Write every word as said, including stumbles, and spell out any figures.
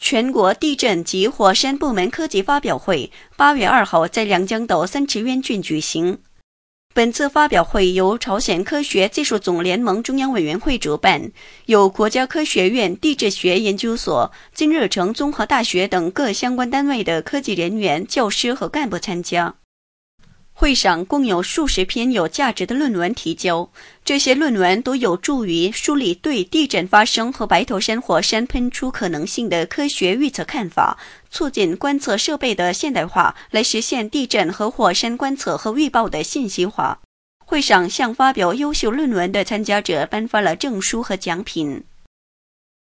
全国地震及火山部门科技发表会八月二号在良江岛三池渊郡举行。本次发表会由朝鲜科学技术总联盟中央委员会主办，由国家科学院地质学研究所、金日成综合大学等各相关单位的科技人员、教师和干部参加。会上共有数十篇有价值的论文提交，这些论文都有助于梳理对地震发生和白头山火山喷出可能性的科学预测看法，促进观测设备的现代化，来实现地震和火山观测和预报的信息化。会上向发表优秀论文的参加者颁发了证书和奖品。